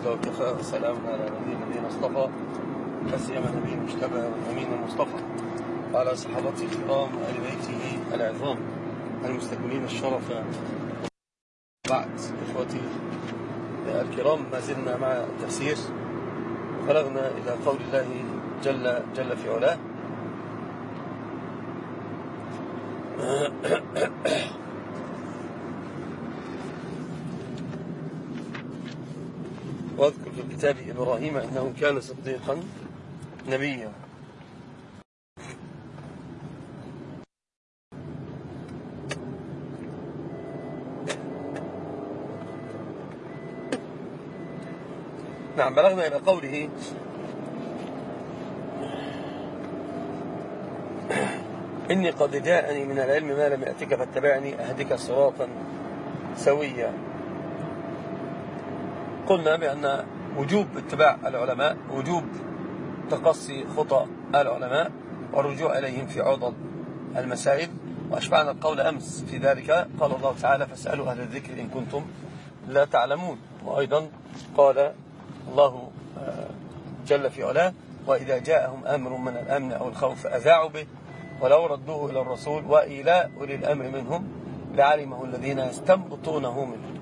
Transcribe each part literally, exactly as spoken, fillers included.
الله وكفى وسلام على نبينا نبينا اصطفى لا سيما نبي المجتبى والامين المصطفى وعلى صحابته الكرام وآل بيته العظام المستكملين الشرف. بعد اخوتي الكرام ما زلنا مع التفسير، بلغنا الى قول الله جل جل في علاه واذكر في الكتاب إبراهيم إنه كان صديقا نبيا. نعم، بلغنا إلى قوله إني قد جاءني من العلم ما لم يأتك فاتبعني أهدك صراطا سويا. قلنا بأن وجوب اتباع العلماء، وجوب تقصي خطأ العلماء والرجوع إليهم في عضد المسائل، وأشبعنا القول أمس في ذلك. قال الله تعالى فاسألوا أهل الذكر إن كنتم لا تعلمون. وأيضا قال الله جل في علاه وإذا جاءهم أمر من الأمن أو الخوف أذاعوا به ولو ردوه إلى الرسول وإلى أولي الأمر منهم لعلمه الذين يستنبطونه منه.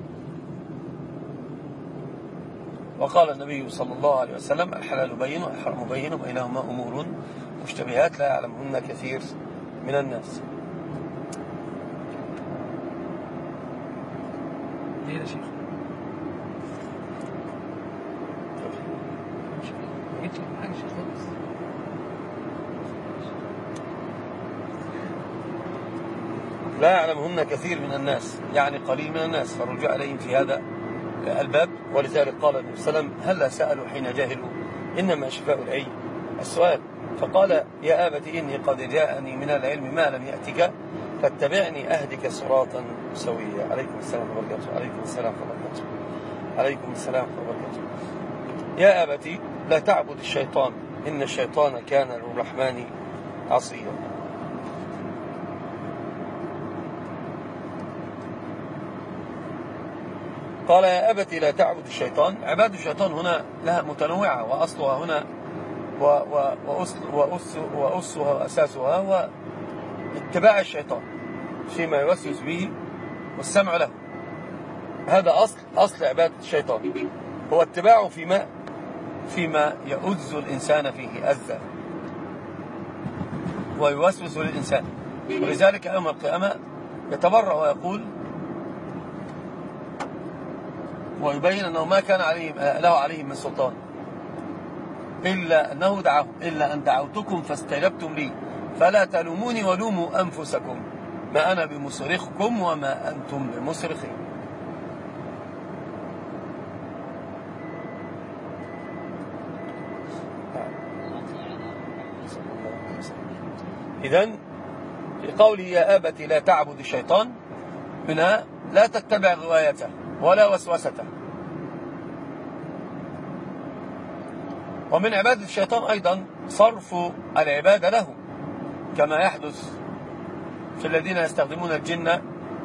وقال النبي صلى الله عليه وسلم الحلال بين والحرام بين وبينهما أمور مشتبهات لا يعلمهن كثير من الناس. ليه يا شيخ؟ ما جيتش حاجة شيخ خالص. لا يعلمهن كثير من الناس، يعني قليل من الناس، فالرجوع إليهم في هذا الباب. ولذلك قال النبي صلى الله عليه وسلم هلا سألوا حين جهلوا إنما شفاء العي السؤال. فقال يا أبت إني قد جاءني من العلم ما لم يأتك فاتبعني أهدك صراطا سويا. عليكم السلام وبركاته. عليكم السلام وبركاته. عليكم السلام وبركاته. يا أبت لا تعبد الشيطان إن الشيطان كان للرحمن عصيا. قال يا أبت لا تعبد الشيطان. عباد الشيطان هنا لها متنوعة، وأصلها هنا وأسها وأساسها هو اتباع الشيطان فيما يوسوس به والسمع له. هذا أصل أصل عبادة الشيطان، هو اتباعه فيما فيما يؤذ الإنسان فيه أذى ويوسوس للإنسان. ولذلك يوم القيامة يتبرأ ويقول ويبين أنه ما كان عليهم له عليهم من سلطان إلا أنه دعاهم إلا أن دعوتكم فاستجبتم لي فلا تلوموني ولوموا أنفسكم ما أنا بمصرخكم وما أنتم بمصرخي. إذن في قوله يا أبت لا تعبد الشيطان هنا لا تتبع غوايته ولا وسوسته. ومن عبادة الشيطان أيضا صرف العبادة له كما يحدث في الذين يستخدمون الجن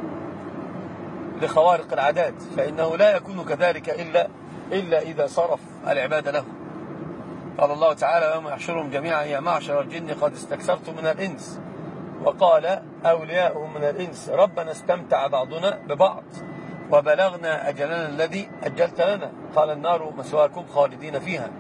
لخوارق العادات، فإنه لا يكون كذلك إلا, إلا إذا صرف العبادة له. قال الله تعالى يوم يحشرهم جميعا يا معشر الجن قد استكثرتم من الإنس وقال أولياؤهم من الإنس ربنا استمتع بعضنا ببعض وبلغنا أجلنا الذي أجلت لنا قال النار مسواكم خالدين فيها.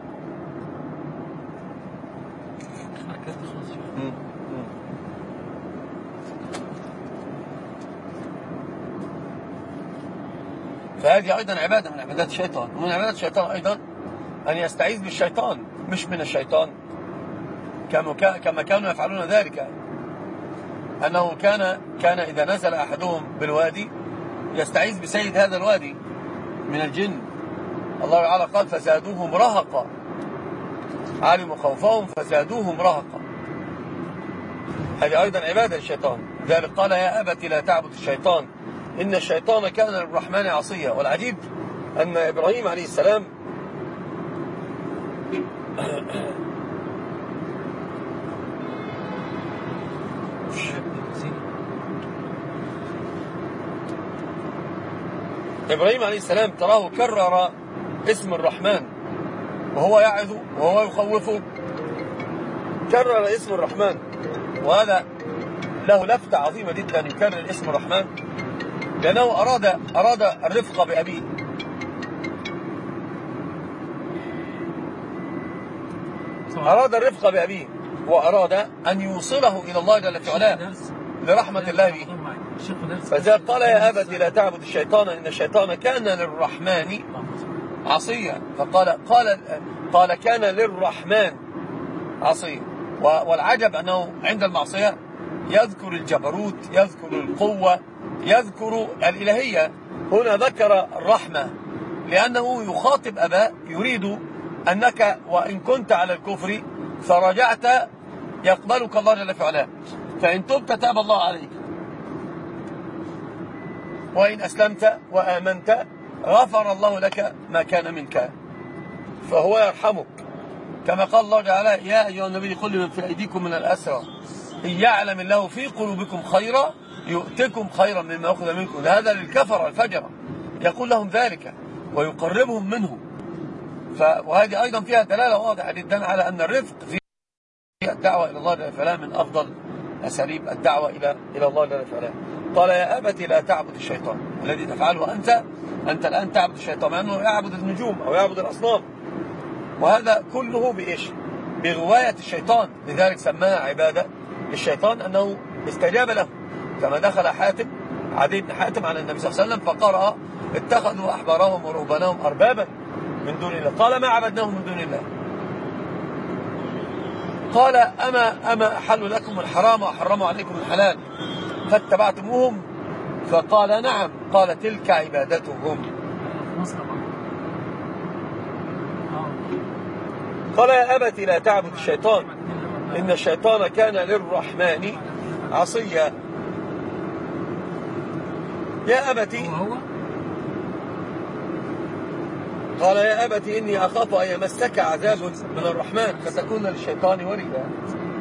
فهذه أيضا عبادة من عبادات الشيطان. ومن عبادات الشيطان أيضا أن يستعيذ بالشيطان مش من الشيطان كما كانوا يفعلون ذلك، أنه كان كان إذا نزل أحدهم بالوادي يستعيذ بسيد هذا الوادي من الجن. الله تعالى قال فزادوهم رهقا علموا خوفهم فزادوهم رهقا. هذه أيضا عبادة الشيطان. ذلك قال يا أبت لا تعبد الشيطان إن الشيطان كان للرحمن عصيا. والعجيب أن إبراهيم عليه السلام إبراهيم عليه السلام تراه كرر اسم الرحمن وهو يعظ وهو يخوفه، كرر اسم الرحمن، وهذا له لفتة عظيمة جدا يكرر اسم الرحمن، لأنه أراد أراد الرفق بأبيه. أراد الرفق بأبيه وأراد أن يوصله إلى الله جل في علاه لرحمة الله به. فإذا قال يا أبت لا تعبد الشيطان إن الشيطان كان للرحمن عصيا، فقال قال قال كان للرحمن عصيا. والعجب أنه عند المعصية يذكر الجبروت، يذكر القوة، يذكر الإلهية. هنا ذكر الرحمة لأنه يخاطب أباه يريد أنك وإن كنت على الكفر فرجعت يقبلك الله جل في علاه، فإن تبت تاب الله عليك، وإن أسلمت وآمنت غفر الله لك ما كان منك، فهو يرحمك. كما قال الله تعالى يا أيها النبي قل لمن في أيديكم من الأسرى إن يعلم الله في قلوبكم خيرا يؤتكم خيرا مما أخذ منكم. هذا للكفر الفجر يقول لهم ذلك ويقربهم منه. وهذه أيضا فيها دلالة واضحة جدا على أن الرفق في الدعوة إلى الله جل وعلا من أفضل أساليب الدعوة إلى إلى الله جل وعلا. قال يا أبت لا تعبد الشيطان الذي تفعله أنت أنت الآن تعبد الشيطان، مع أنه يعبد النجوم أو يعبد الأصنام، وهذا كله بإيش؟ بغواية الشيطان. لذلك سماها عبادة للشيطان أنه استجاب له، كما دخل حاتم عدي بن حاتم على النبي صلى الله عليه وسلم فقرأ اتخذوا أحبارهم ورهبانهم أربابا من دون الله، قال ما عبدناهم من دون الله. قال أما أما أحل لكم الحرام وحرموا عليكم الحلال فاتبعتموهم؟ فقال نعم. قال تلك عبادتهم. قال يا أبت لا تعبد الشيطان إن الشيطان كان للرحمن عصيا. يا أبت قال يا أبت إني أخاف أن يمسك عذاب من الرحمن فتكون للشيطان وليا.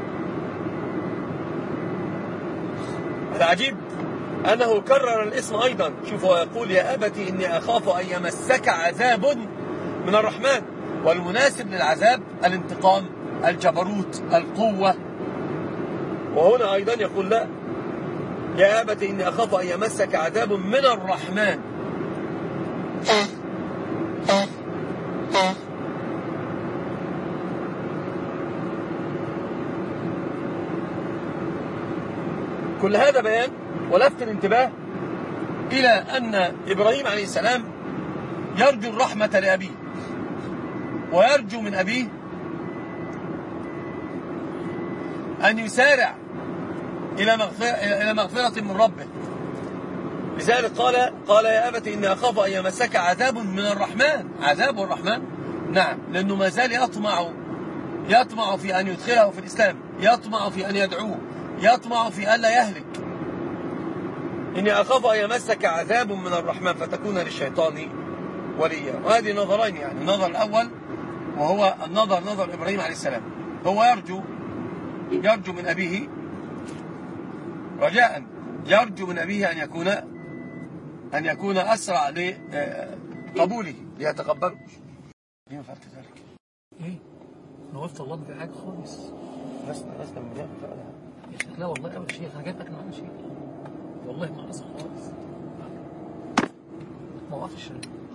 العجيب أنه كرر الاسم أيضا. شوفوا يقول يا أبت إني أخاف أن يمسك عذاب من الرحمن، والمناسب للعذاب الانتقام، الجبروت، القوة. وهنا أيضا يقول لا يا أبت إني أخاف أن يمسك عذاب من الرحمن. كل هذا بيان ولفت الانتباه إلى أن إبراهيم عليه السلام يرجو الرحمة لأبيه، ويرجو من أبيه أن يسارع إلى مغفرة, إلى مغفرة من ربه. لذلك قال قال يا أبت إني أخاف أن يمسك عذاب من الرحمن. عذاب الرحمن نعم، لأنه ما زال يطمع يطمع في أن يدخله في الإسلام، يطمع في أن يدعوه، يطمع في أن لا يهلك. إني أخاف أن يمسك عذاب من الرحمن فتكون للشيطان وليا. وهذه نظرين، يعني النظر الأول وهو النظر نظر إبراهيم عليه السلام، هو يرجو يرجو من أبيه رجاء، يرجو من أبيه أن يكون أن يكون أسرع لقبوله ليتقبله. ليه فعلت ذلك؟ إيه؟ أنا وقفت والله في حاجة خالص. لسنا لسنا من جهة فعلها. يا شيخ لا والله أبدا شيخ، أنا جايب لك معانا شيء والله ما قصر خالص، ما وقفش.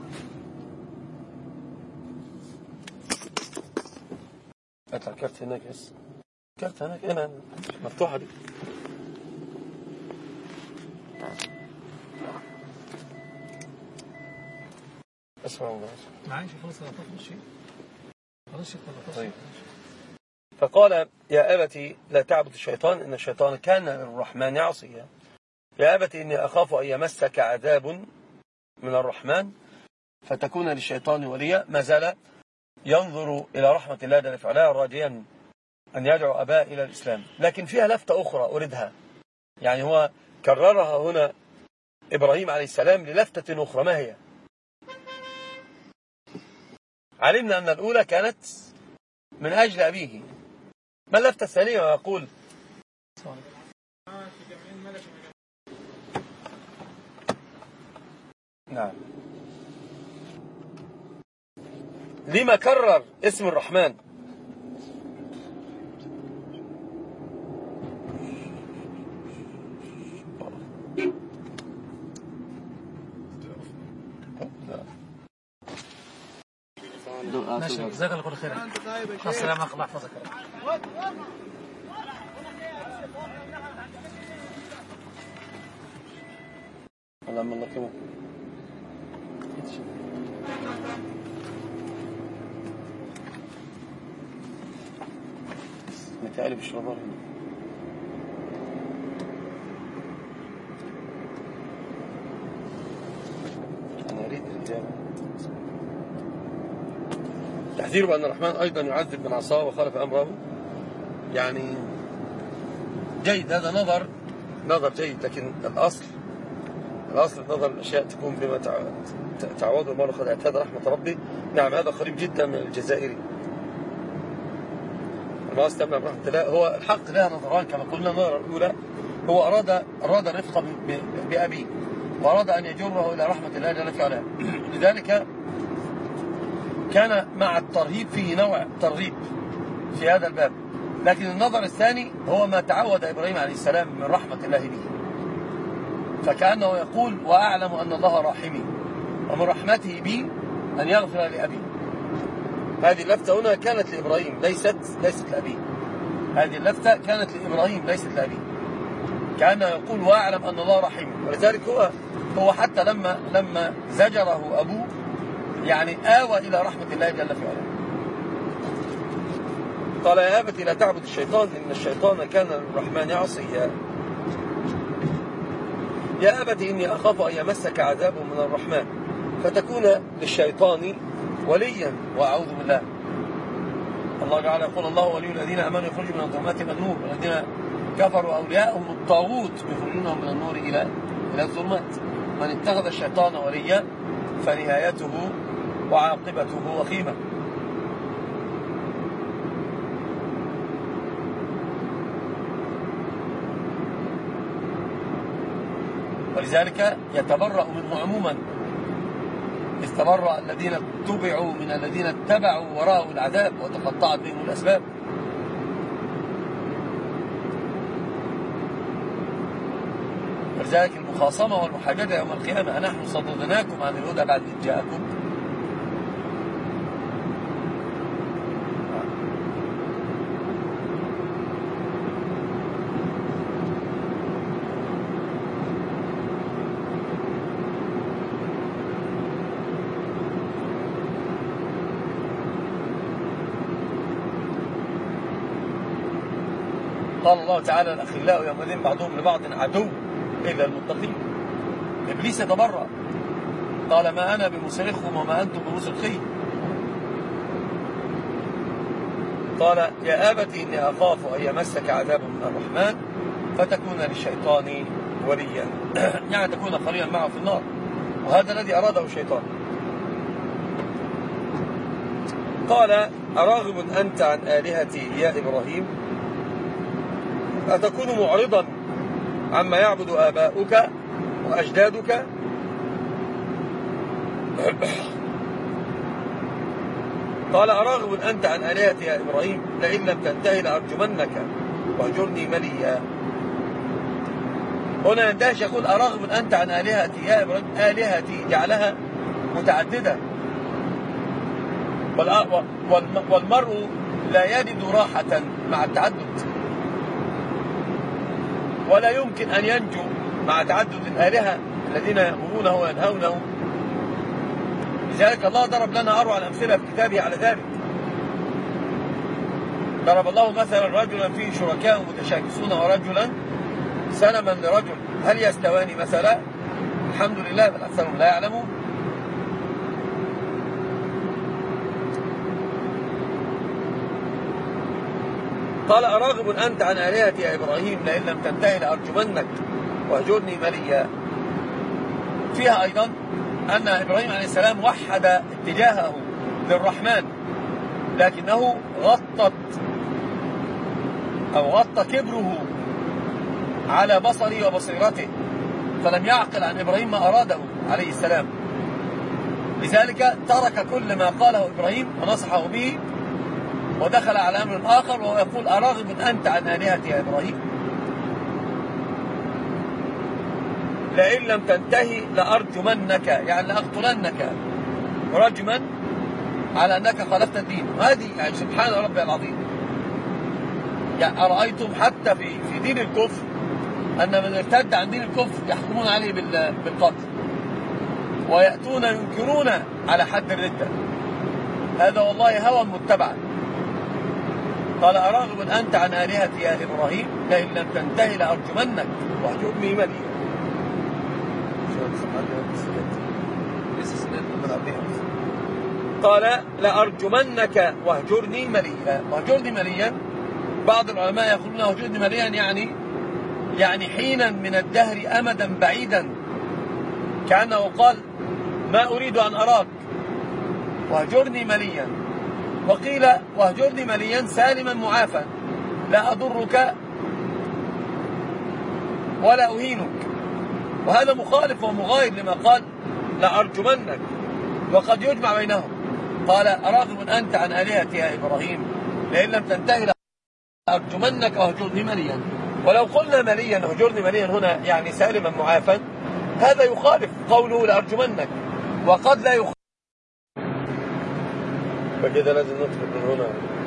أطلع كارت هناك بس، كارت هناك هنا مفتوحة دي. اسمع والله معايا خلاص أنا طفل شيء خلاص شيخ ولا طيب. فقال يا أبت لا تعبد الشيطان إن الشيطان كان للرحمن عصيا. يا أبت إني أخاف أن يمسك عذاب من الرحمن فتكون للشيطان وليا. ما زال ينظر إلى رحمة الله جل في علاه راجيا أن يدعو أباه إلى الإسلام. لكن فيها لفتة أخرى أريدها، يعني هو كررها هنا إبراهيم عليه السلام للفتة أخرى. ما هي؟ علمنا أن الأولى كانت من أجل أبيه. ما اللفتة الثانية؟ ويقول نعم لما كرر اسم الرحمن؟ ماشي، جزاك الله كل خير. السلام عليكم ورحمة الله وبركاته. اللهم الله كمان متعالي بالشربات. أنا أريد الإجابة. تحذير بأن الرحمن أيضا يعذب من عصاه وخالف أمره، يعني جيد، هذا نظر نظر جيد، لكن الأصل الأصل نظر الأشياء تكون بما تعود المرء قد اعتاد رحمة ربي. نعم، هذا قريب جدا من الجزائري. ما استمع برحمة الله. هو الحق لها نظران كما قلنا. النظرة الأولى هو أراد أراد الرفق بأبيه وأراد أن يجره إلى رحمة الله جل في علاه، لذلك كان مع الترهيب فيه نوع ترغيب في هذا الباب. لكن النظر الثاني هو ما تعود إبراهيم عليه السلام من رحمة الله به، فكأنه يقول وأعلم أن الله راحمي ومن رحمته بي أن يغفر لأبي. هذه اللفتة هنا كانت لإبراهيم ليست ليست لأبيه. هذه اللفتة كانت لإبراهيم ليست لأبيه، كأنه يقول وأعلم أن الله رحيم. ولذلك هو هو حتى لما لما زجره أبوه يعني آوى إلى رحمة الله جل في علاه. قال يا أبت لا تعبد الشيطان إن الشيطان كان للرحمن عصيا. يا أبت إني أخاف أن يمسك عذاب من الرحمن فتكون للشيطان وليا وأعوذ بالله. الله تعالى يقول الله ولي الذين آمنوا يخرجوا من الظلمات إلى النور والذين كفروا أولياءهم الطاغوت يخرجونهم من النور إلى إلى الظلمات. من اتخذ الشيطان وليا فنهايته وعاقبته وخيمة. ولذلك يتبرأ منه عموما، استبرأ الذين اتبعوا من الذين اتبعوا وراءوا العذاب وتقطعت بهم الأسباب. ولذلك المخاصمة والمحاججة يوم القيامة أنحن صددناكم عن الهدى بعد إذ جاءكم. قال الله تعالى الأخلاء يومئذ بعضهم لبعض عدو إلا المتقين. إبليس تبرأ قال ما أنا بمصرخكم وما أنتم بمصرخي. قال يا أبت إني أخاف أن يمسك عذاب من الرحمن فتكون للشيطان وليا، يعني تكون قريبا معه في النار، وهذا الذي أراده الشيطان. قال أراغب أنت عن آلهتي يا إبراهيم أتكون معرضا عما يعبد آباؤك وأجدادك. قال أراغب أنت عن آلهتي يا إبراهيم لئن لم تنتهي لأرجمنك واهجرني مليا. هنا يندهش يقول أراغب أنت عن آلهتي يا إبراهيم. آلهتي جعلها متعددة، والمرء لا يجد راحة مع التعدد، ولا يمكن أن ينجو مع تعدد الآلهة الذين يأمرونه وينهونه. لذلك الله ضرب لنا أروع الأمثلة في كتابه على ذلك. ضرب الله مثلا رجلا فيه شركاء متشاكسون ورجلا سلما لرجل هل يستوان مثلا؟ الحمد لله بل أكثرهم لا يعلمون. قال أراغب أنت عن آلهتي يا إبراهيم لئن لم تنتهي لأرجمنك واهجرني مليا. فيها أيضا أن إبراهيم عليه السلام وحد اتجاهه للرحمن، لكنه غطت أو غطى كبره على بصره وبصيرته، فلم يعقل عن إبراهيم ما أراده عليه السلام. لذلك ترك كل ما قاله إبراهيم ونصحه به ودخل على أمر آخر، وهو يقول أراغب أنت عن آلهتي يا إبراهيم لئن لم تنتهي لأرجمنك، يعني لأقتلنك رجما على أنك خالفت الدين. هذه يعني سبحان ربي العظيم. يعني أرأيتم حتى في في دين الكفر أن من ارتد عن دين الكفر يحكمون عليه بالقتل ويأتون ينكرون على حد الردة. هذا والله هوى متبعا. قال أراغب أنت عن آلهتي يا إبراهيم لئن لم تنتهي لأرجمنك واهجرني مليا. قال لأرجمنك واهجرني مليا. واهجرني مليا بعض العلماء يقولون واهجرني مليا يعني يعني حينا من الدهر أمدا بعيدا، كأنه قال ما أريد أن أراك واهجرني مليا. وقيل واهجرني مليا سالما معافا لا أضرك ولا أهينك، وهذا مخالف ومغاير لما قال لأرجمنك، وقد يجمع بينهم. قال أراغب أنت عن آلهتي يا إبراهيم لئن لم تنتهي لأرجمنك واهجرني مليا. ولو قلنا مليا اهجرني مليا هنا يعني سالما معافا، هذا يخالف قوله لأرجمنك، وقد لا يخالف. فكده لازم ندخل من هنا.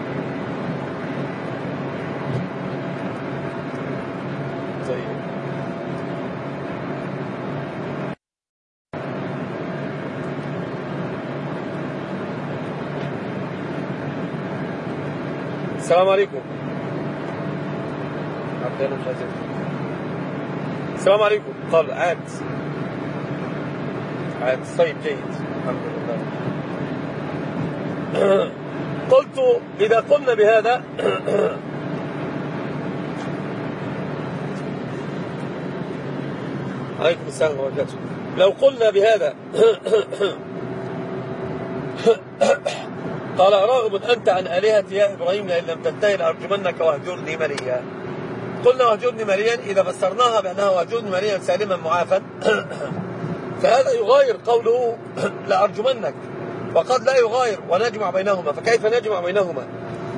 طيب السلام عليكم. السلام عليكم. قال عاد عاد طيب جيد الحمد لله. قلت إذا قلنا بهذا عليكم السلام وبركاته. لو قلنا بهذا قال راغب أنت عن آلهتي يا إبراهيم لئن لم تنتهي لأرجمنك واهجرني مليا. قلنا واهجرني مليا إذا فسرناها بأنها واهجرني مليا سالما معافا فهذا يغاير قوله لأرجمنك، وقد لا يغاير ونجمع بينهما. فكيف نجمع بينهما؟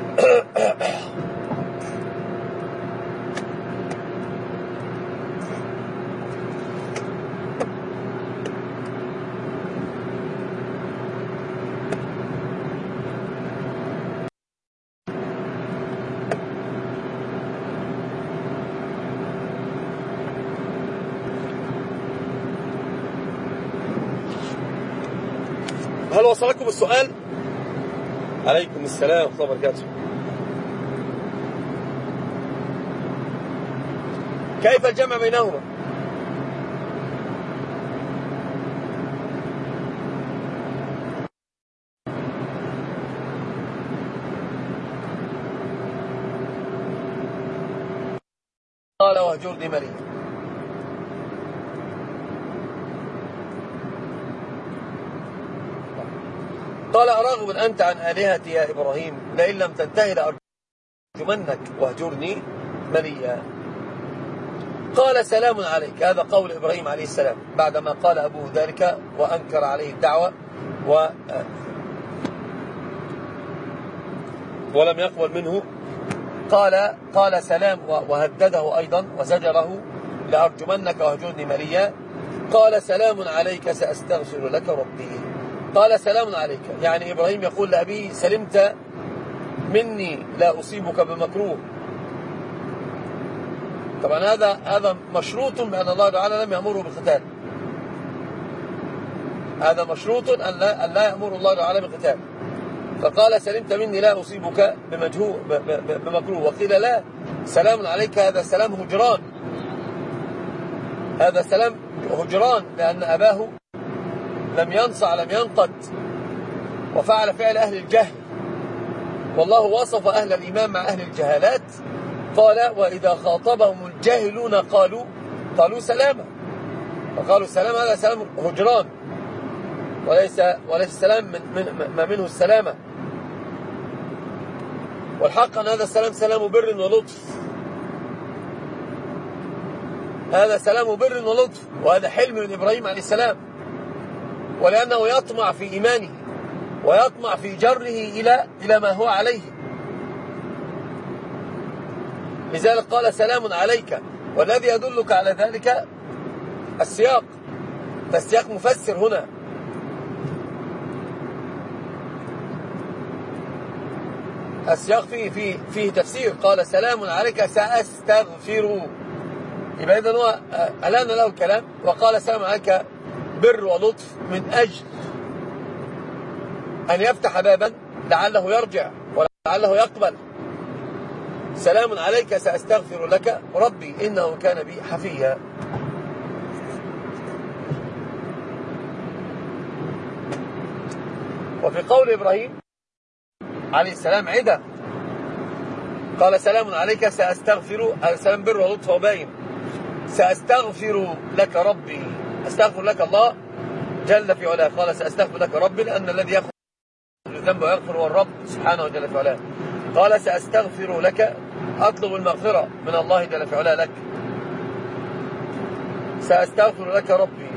هل وصلكم السؤال؟ عليكم السلام ورحمة الله وبركاته. كيف الجمع بينهما؟ قال واهجرني مليا. قال أراغب أنت عن آلهتي يا إبراهيم لئن لم تنتهي لأرجمنك واهجرني مليا. قال سلام عليك. هذا قول إبراهيم عليه السلام بعدما قال أبوه ذلك وأنكر عليه الدعوة و ولم يقبل منه. قال قال سلام وهدده أيضا وزجره لأرجمنك واهجرني مليا. قال سلام عليك سأستغفر لك ربي. قال سلام عليك يعني إبراهيم يقول لأبيه سلمت مني لا أصيبك بمكروه. طبعا هذا هذا مشروط بأن الله تعالى لم يأمره بالقتال. هذا مشروط أن لا, أن لا يأمر الله تعالى بالقتال. فقال سلمت مني لا أصيبك بمكروه. وقيل لا سلام عليك هذا سلام هجران. هذا سلام هجران لأن أباه لم ينصع لم ينقد وفعل فعل أهل الجهل، والله وصف أهل الإيمان مع أهل الجهالات. قال وإذا خاطبهم الجاهلون قالوا قالوا سلاما. فقالوا السلام هذا سلام هجران وليس وليس السلام من, من ما منه السلامة. والحق أن هذا السلام سلام بر ولطف. هذا سلام بر ولطف، وهذا حلم من إبراهيم عليه السلام. ولأنه يطمع في إيمانه ويطمع في جره إلى إلى ما هو عليه. لذلك قال سلام عليك، والذي يدلك على ذلك السياق، فالسياق مفسر هنا. السياق فيه فيه فيه تفسير. قال سلام عليك سأستغفر، يبقى إذن هو ألان له الكلام وقال سلام عليك بر ولطف من أجل أن يفتح بابا لعله يرجع ولعله يقبل. سلام عليك سأستغفر لك ربي إنه كان بي حفيا. وفي قول إبراهيم عليه السلام عدة، قال سلام عليك سأستغفر، سلام بر ولطف وباين، سأستغفر لك ربي، أستغفر لك الله جل في علاه. قال سأستغفر لك ربي لأن الذي يغفر الذنب ويغفر هو الرب سبحانه جل في علاه. قال سأستغفر لك، أطلب المغفرة من الله جل في علاه لك. سأستغفر لك ربي.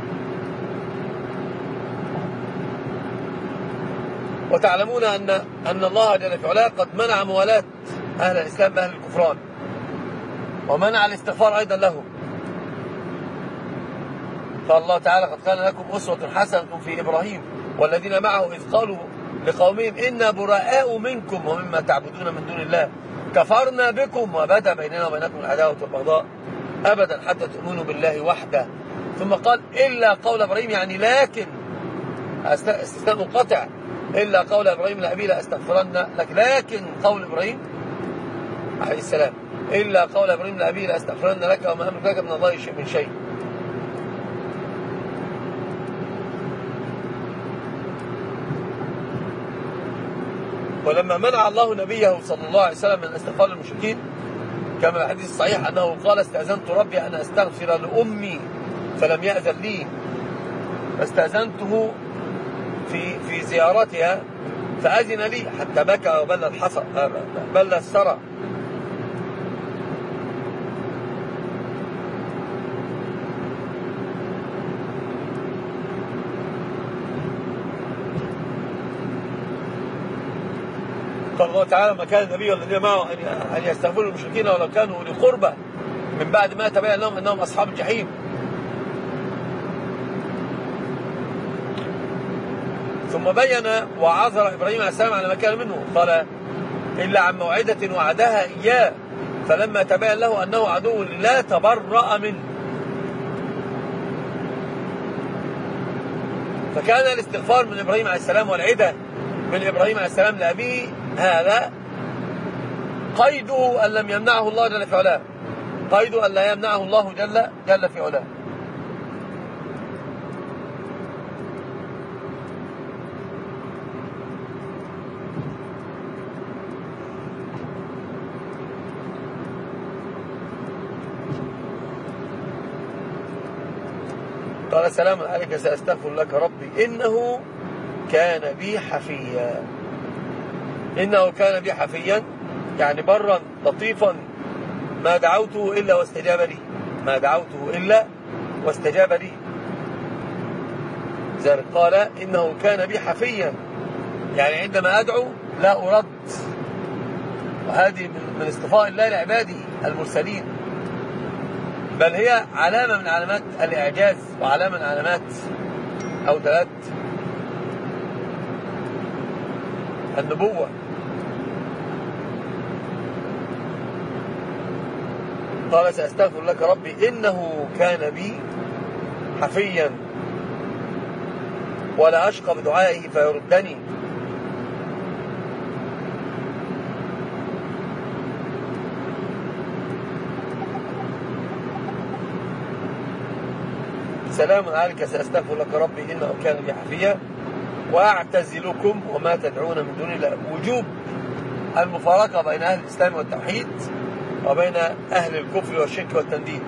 وتعلمون أن أن الله جل في علاه قد منع موالاة أهل الإسلام بأهل الكفران، ومنع الاستغفار أيضا لهم. قال الله تعالى قد كان لكم أسوة حسنة في إبراهيم والذين معه إذ قالوا لقومهم إنا براء منكم ومما تعبدون من دون الله كفرنا بكم وبدا بيننا وبينكم العداوة والبغضاء أبدا حتى تؤمنوا بالله وحده. ثم قال إلا قول إبراهيم، يعني لكن استثناء منقطع، إلا قول إبراهيم لأبي لأستغفرن لك، لكن قول إبراهيم عليه السلام إلا قول إبراهيم لأبي لأستغفرن لك وما أملك لك من الله شيء من شيء. ولما منع الله نبيه صلى الله عليه وسلم من استغفار المشركين كما الحديث الصحيح أنه قال استأذنت ربي أن أستغفر لأمي فلم يأذن لي، فاستأذنته في في زيارتها فأذن لي حتى بكى وبل الحصى بل الثرى. قال الله تعالى ما كان النبي والذين معه أن يستغفروا المشركين ولو كانوا أولي قربى من بعد ما تبين لهم أنهم أصحاب الجحيم. ثم بين وعذر إبراهيم عليه السلام على ما كان منه، قال إلا عن موعدة وعدها إياه فلما تبين له أنه عدو لا تبرأ منه. فكان الاستغفار من إبراهيم عليه السلام والعدة من إبراهيم عليه السلام لأبيه هذا قيده أن لم يمنعه الله جل في علاه، قيده أن لا يمنعه الله جل, جل في علاه. قال سلام عليك سأستغفر لك ربي إنه كان بي حفيا. إنه كان بي حفيا يعني برا لطيفا، ما دعوته إلا واستجاب لي، ما دعوته إلا واستجاب لي. لذلك قال إنه كان بي حفيا، يعني عندما أدعو لا أرد، وهذه من اصطفاء الله لعباده المرسلين، بل هي علامة من علامات الإعجاز وعلامة من علامات أو دلالات النبوة. قال سأستغفر لك ربي إنه كان بي حفيا ولا أشقى بدعائه فيردني. سلام عليك سأستغفر لك ربي إنه كان بي حفيا وأعتزلكم وما تدعون من دون الله. وجوب المفارقة بين أهل الإسلام والتوحيد وبين أهل الكفر والشرك والتنديد.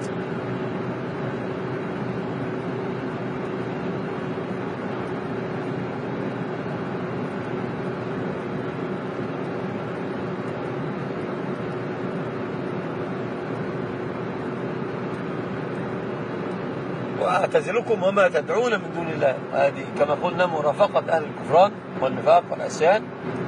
وأعتزلكم وما تدعون من دون الله. هذه كما قلنا مرافقة أهل الكفران والنفاق والعصيان.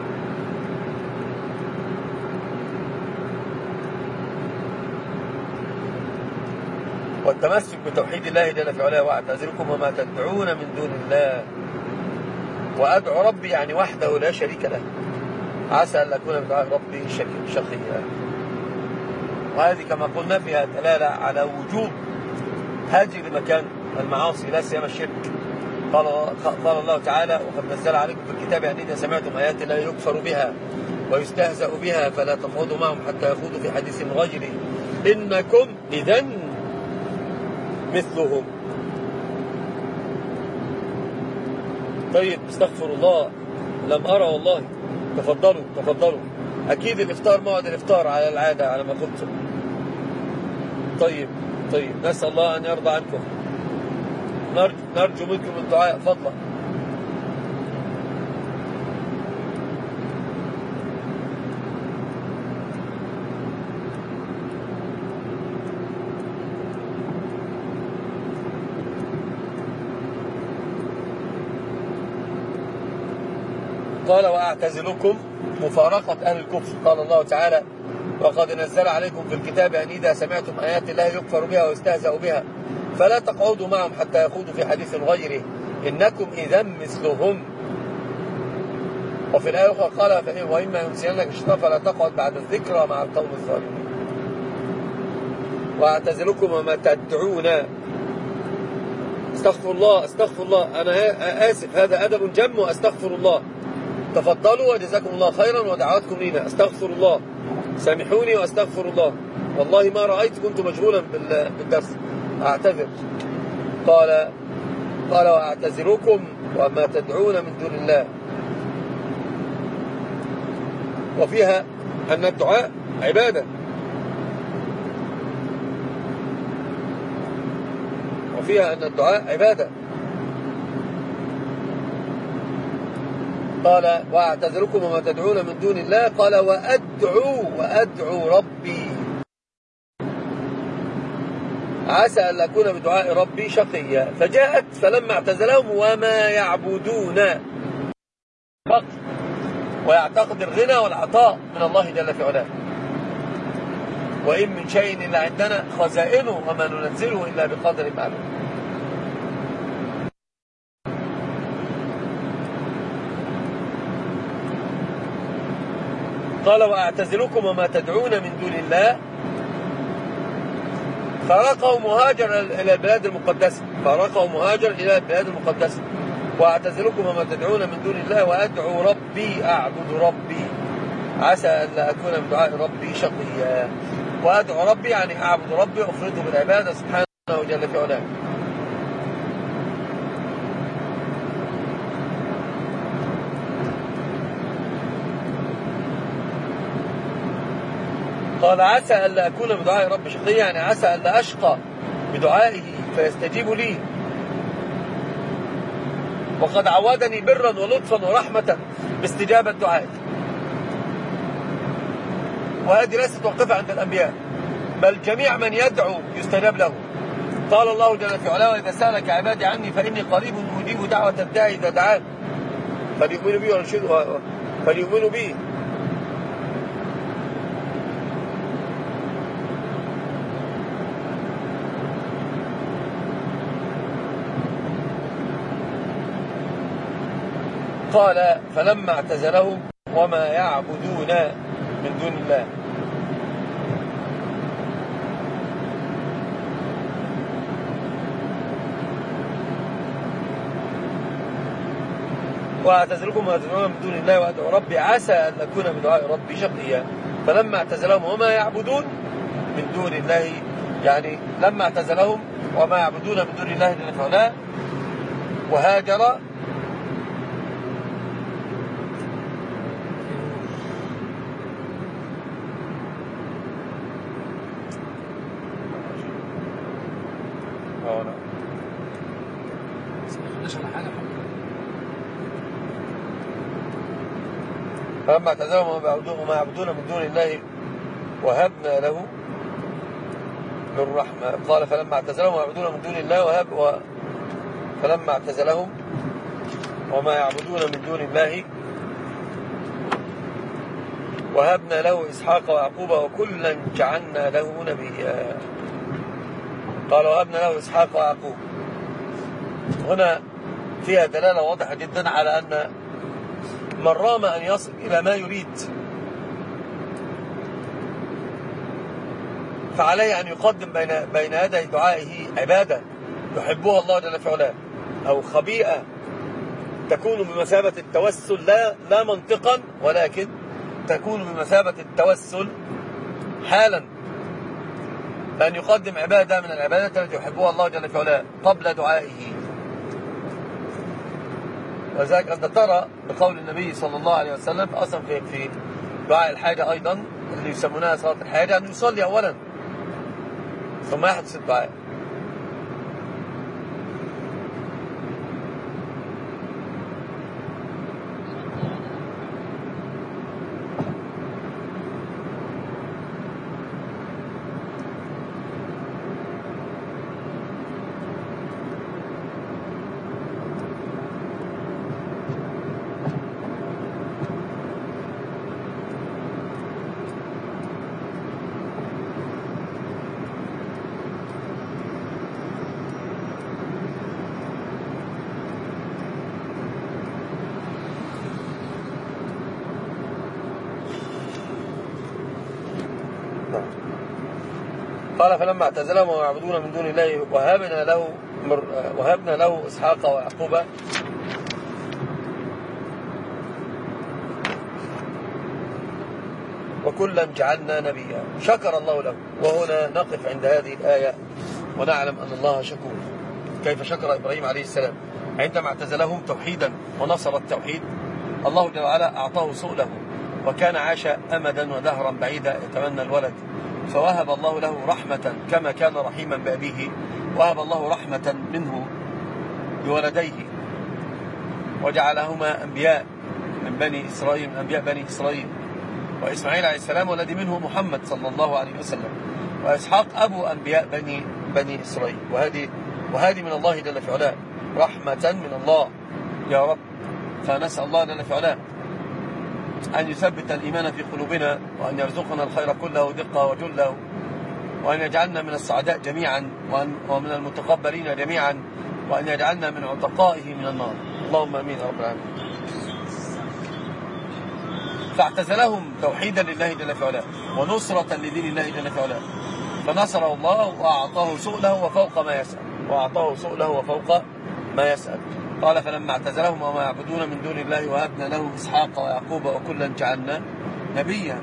والتمسك بتوحيد الله جل في علاه. وأعتزلكم وما تدعون من دون الله وأدعو ربي يعني وحده لا شريك له عسى أن أكون بدعاء ربي شقيا. وهذه كما قلنا فيها دلالة على وجوب هجر مكان المعاصي لا سيما الشرك. قال قال الله تعالى: وقد نزل عليكم في الكتاب أن إذا سمعتم آيات لا يكفر بها ويستهزأ بها فلا تقعدوا معهم حتى يخوضوا في حديث غيره إنكم إذن مثلهم. طيب استغفر الله، لم أرى والله. تفضلوا تفضلوا. أكيد الإفطار موعد الإفطار على العادة على ما قلت. طيب طيب نسأل الله أن يرضى عنكم. نرجو, نرجو منكم الدعاء فضلا. قال: وأعتزلكم مفارقة أهل الكفر. قال الله تعالى: وقد نزل عليكم في الكتاب أن إذا سمعتم آيات الله يكفر بها ويستهزأ بها فلا تقعدوا معهم حتى يخوضوا في حديث غيره إنكم إذا مثلهم. وفي الآية الأخرى قال: وإما ينسينك الشيطان فلا تقعد بعد الذكرى مع القوم الظالمين. وأعتزلكم وما تدعون. استغفر الله استغفر الله. أنا آسف، هذا أدب جم وأستغفر الله. تفضلوا وجزاكم الله خيرا ودعواتكم لنا. استغفر الله، سامحوني واستغفر الله، والله ما رأيت كنت مشغولا بالدرس، أعتذر. قال قال وأعتذركم وما تدعون من دون الله. وفيها أن الدعاء عبادة، وفيها أن الدعاء عبادة. قال: وأعتذركم وما تدعون من دون الله. قال: وأدعو وأدعو ربي عسى أن أكون بدعاء ربي شقيا. فجاءت فلما اعتزلهم وما يعبدون فقط، ويعتقد الغنى والعطاء من الله جل في علاه. وإن من شيء إلا عندنا خزائنه وما ننزله إلا بقدر معلوم. قال: وأعتزلكم وما تدعون من دون الله. فارقه مهاجر إلى البلاد المقدسة، فارقه مهاجر إلى البلاد المقدسة. وأعتزلكم وما تدعون من دون الله وأدعو ربي أعبد ربي عسى أن لا أكون من دعاء ربي شقيا. وأدعو ربي يعني أعبد ربي وأفرده بالعبادة سبحانه وجل في علاه. قال: عسى أن لا أكون بدعاء ربي شقيا يعني عسى أن لا أشقى بدعائه فيستجيب لي، وقد عودني برا ولطفا ورحمة باستجابة دعائي. وهذه ليست واقفة عند الأنبياء، بل جميع من يدعو يستجاب له. قال الله جل في علاه: وإذا سألك عبادي عني فإني قريب أجيب دعوة الداعي إذا دعان فليؤمنوا بي ورشدوا فليؤمنوا بي. قال: فلما اعتزلهم وما يعبدون من دون الله. واعتزلكم وما تدعون من دون الله وادعو ربي عسى ان اكون بدعاء ربي شقيا. فلما اعتزلهم وما يعبدون من دون الله يعني لما اعتزلهم وما يعبدون من دون الله جل وعلا وهاجر فلما اعتزلهم وما يعبدون من دون الله وهبنا له من رحمة. قال فلما اعتزلهم ويعبدون من دون الله وهب و فلما اعتزلهم وما يعبدون من دون الله وهبنا له إسحاق ويعقوب وكلا جعلنا له نبيا. قال وهبنا له إسحاق ويعقوب. هنا فيها دلالة واضحة جدا على أن من رام أن يصل إلى ما يريد فعليه أن يقدم بين بين يدي دعائه عبادة يحبها الله جل في علاه، أو خبيئة تكون بمثابة التوسل، لا لا منطقا ولكن تكون بمثابة التوسل حالا، بأن يقدم عبادة من العبادات التي يحبها الله جل في علاه قبل دعائه. وذلك أنت ترى بقول النبي صلى الله عليه وسلم أصلا في في دعاء الحاجة أيضا اللي يسمونها صلاة الحاجة أن يصلي أولا ثم يحدث الدعاء. قال فلما اعتزلهم ويعبدون من دون الله وهبنا له وهبنا له إسحاق ويعقوب وكلا جعلنا نبيا. شكر الله له. وهنا نقف عند هذه الآية ونعلم أن الله شكور. كيف شكر إبراهيم عليه السلام عندما اعتزلهم توحيدا ونصر التوحيد؟ الله جل وعلا أعطاه سؤله، وكان عاش أمدا ودهرا بعيدا يتمنى الولد، فوهب الله له رحمة كما كان رحيما بأبيه، وهب الله رحمة منه بولديه وجعلهما أنبياء من بني إسرائيل، من أنبياء بني إسرائيل. وإسماعيل عليه السلام والذي منه محمد صلى الله عليه وسلم، وإسحاق أبو أنبياء بني بني إسرائيل. وهذه وهذه من الله جل في علاه، رحمة من الله يا رب. فنسأل الله جل في علاه أن يثبت الإيمان في قلوبنا، وأن يرزقنا الخير كله دقه وجله، وأن يجعلنا من السعداء جميعا ومن المتقبلين جميعا، وأن يجعلنا من عتقائه من النار. اللهم أمين يا رب العالمين. فاعتزلهم توحيدا لله جل في علاه ونصرة لدين الله جل في علاه، فنصره الله وأعطاه سؤله وفوق ما يسأل وأعطاه سؤله وفوق ما يسأل. قال فلما اعتزلهم وما يعبدون من دون الله وهبنا له إسحاق ويعقوب وكلا جعلنا نبيا.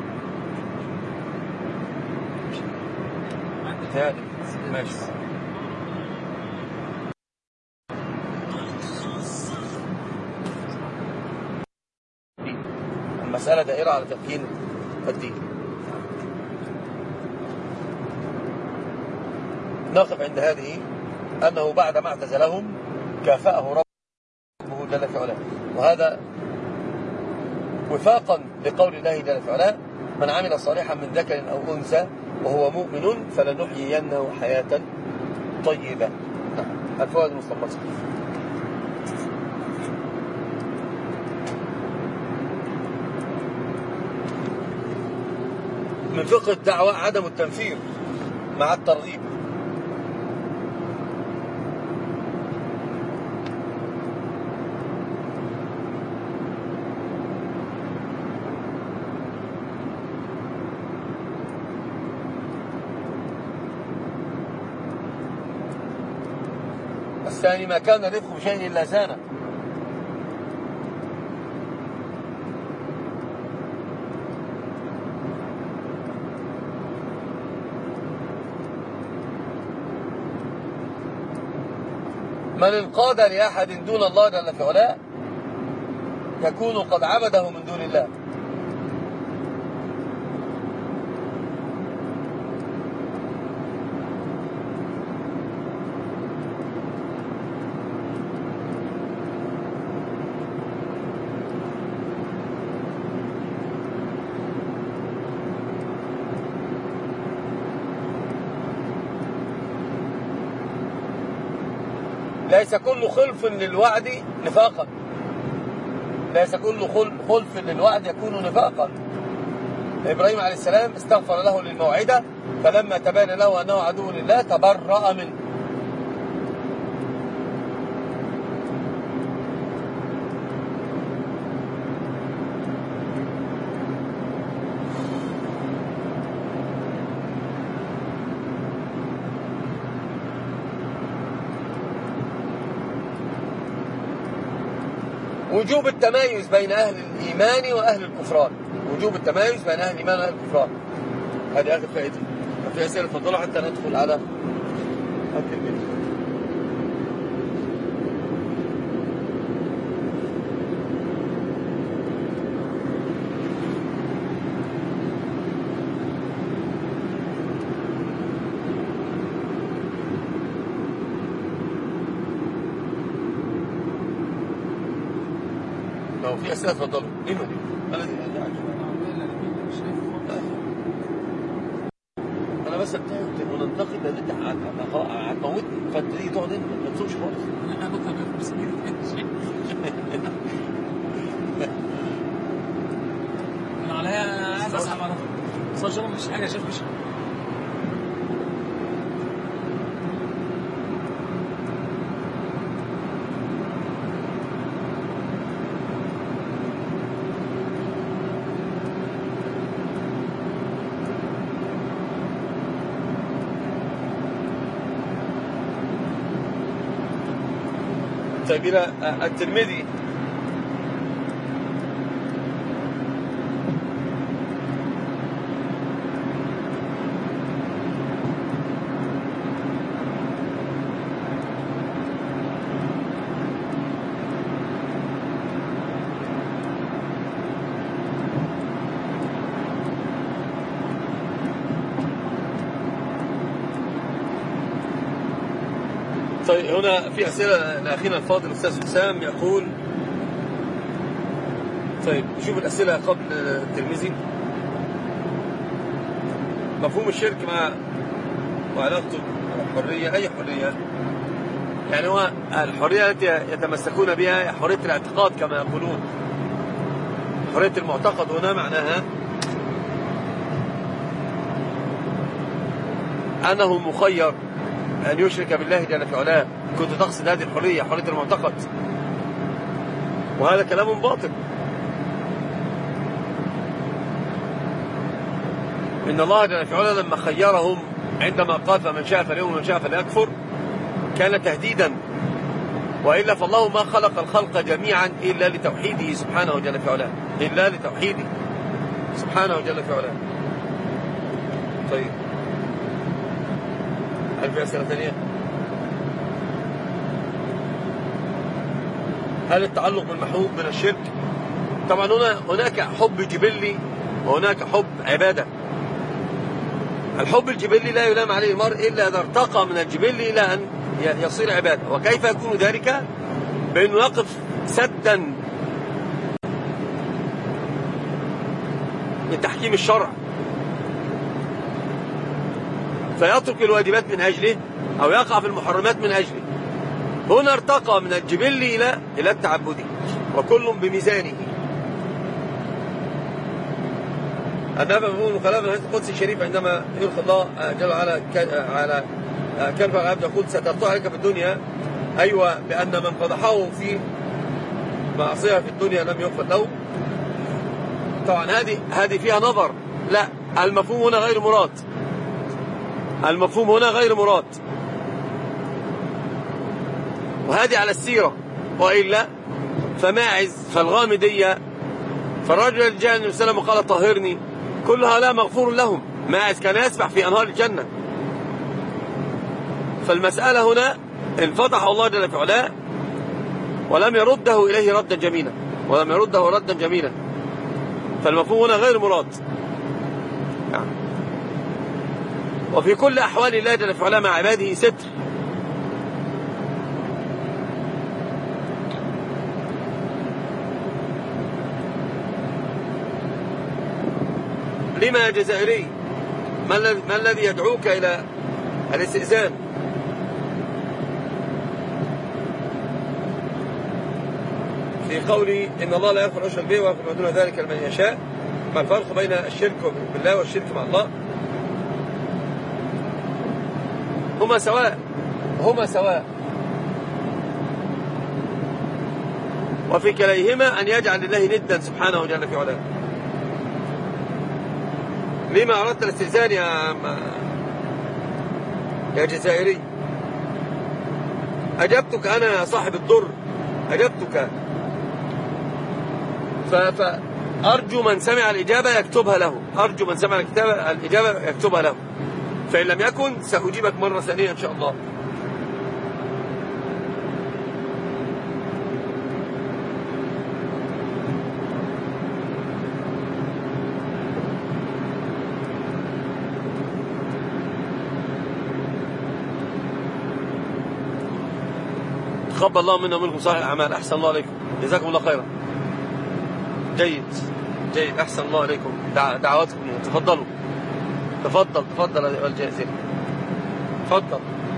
ماشي. المسألة دائرة على تمكين الدين. نقف عند هذه أنه بعدما اعتزلهم كافأه ربه جل في علاه، وهذا وفاقا لقول الله جل في علاه: من عمل صالحا من ذكر أو أنثى وهو مؤمن فلنحيينه حياة طيبة. الفوائد المستنبطة: من فقه الدعوة عدم التنفير مع الترغيب. الثاني: ما كان رفق بشيء إلا زانه. من انقاد لأحد دون الله جل في علاه يكون قد عبده من دون الله. ليس كل خلف للوعد نفاقا، ليس كل خلف للوعد يكون نفاقا. إبراهيم عليه السلام استغفر له للموعدة، فلما تبين له أنه عدو لله تبرأ منه. وجوب التمايز بين أهل الإيمان وأهل الكفران، وجوب التمايز بين أهل الإيمان وأهل الكفران. هذه آخر فائدة. في أسئلة تفضلوا حتى ندخل على التلميذ. لو في أسئلة تفضلوا. ليه ما دي؟ أنا بس بتاعت وننتقد لأن أنت هتموتني، فأنت تيجي تقعد هنا ما تسوقش خالص. أنا بطلع بسمير أنا عليا عايز أسحب على طول. صار مش حاجة شاف مش طيب إلى الترمذي. طيب هنا في أسئلة لأخينا الفاضل الأستاذ حسام يقول. طيب نشوف الأسئلة قبل الترمذي. مفهوم الشرك مع وعلاقته بالحرية، أي حرية؟ يعني هو الحرية التي يتمسكون بها حرية الاعتقاد كما يقولون. حرية المعتقد هنا معناها أنه مخير أن يشرك بالله جل في علاه. كنت تقصد هذه الحرية، حرية المعتقد، وهذا كلام باطل. إن الله جل في علاه لما خيرهم عندما قال فمن شاء فليؤمن ومن شاء فليكفر كان تهديدا، وإلا فالله ما خلق الخلق جميعا إلا لتوحيده سبحانه جل في علاه، إلا لتوحيده سبحانه جل في علاه. طيب هل في أسئلة ثانية؟ هل التعلق بالمحبوب من الشرك؟ طبعا هنا هناك حب جبلي وهناك حب عبادة. الحب الجبلي لا يلام عليه المرء إلا إذا ارتقى من الجبلي إلى أن يصير عبادة. وكيف يكون ذلك؟ بأنه يقف سدا من تحكيم الشرع فيترك الواجبات من أجله أو يقع في المحرمات من أجله. هنا ارتقى من الجبل إلى إلى التعبد، وكل بميزانه. النبي مفهوم كلام الحديث القدسي الشريف عندما يلقي الله جل وعلا على كلمة العبد يقول سترتع عليك في الدنيا، أيوة، بأن من فضحه في معصية في الدنيا لم يغفر له. طبعا هذه هذه فيها نظر، لا، المفهوم هنا غير مراد، المفهوم هنا غير مراد، وهذه على السيرة. وإلا فماعز فالغامدية فالرجل اللي جاء النبي صلى الله عليه وسلم وقال طهرني، كل هؤلاء مغفور لهم. ماعز كان يسبح في أنهار الجنة. فالمسألة هنا انفتح الله جل في علاه ولم يرده إليه ردا جميلا، ولم يرده ردا جميلا. فالمفهوم هنا غير مراد يعني. وفي كل أحوال الله جل في علاه مع عباده ستر. لما يا جزائري؟ ما الذي يدعوك إلى الاستئذان؟ في قولي إن الله لا يغفر أن يشرك به ويغفر ما دون ذلك لمن يشاء. ما الفرق بين الشرك بالله والشرك مع الله؟ هما سواء هما سواء وفي كليهما أن يجعل لله ندا سبحانه جل في علاه. لما أردت الاستئذان يا يا جزائري؟ أجبتك أنا صاحب الضر، أجبتك. فأرجو من سمع الإجابة يكتبها له، أرجو من سمع الإجابة يكتبها له، فإن لم يكن سأجيبك مرة ثانية إن شاء الله. تقبل الله منا ومنكم صالح الأعمال. أحسن الله عليكم، جزاكم الله خيرا. جيد جيد، أحسن الله عليكم. دعواتكم، تفضلوا. تفضل تفضل الجائزين، تفضل.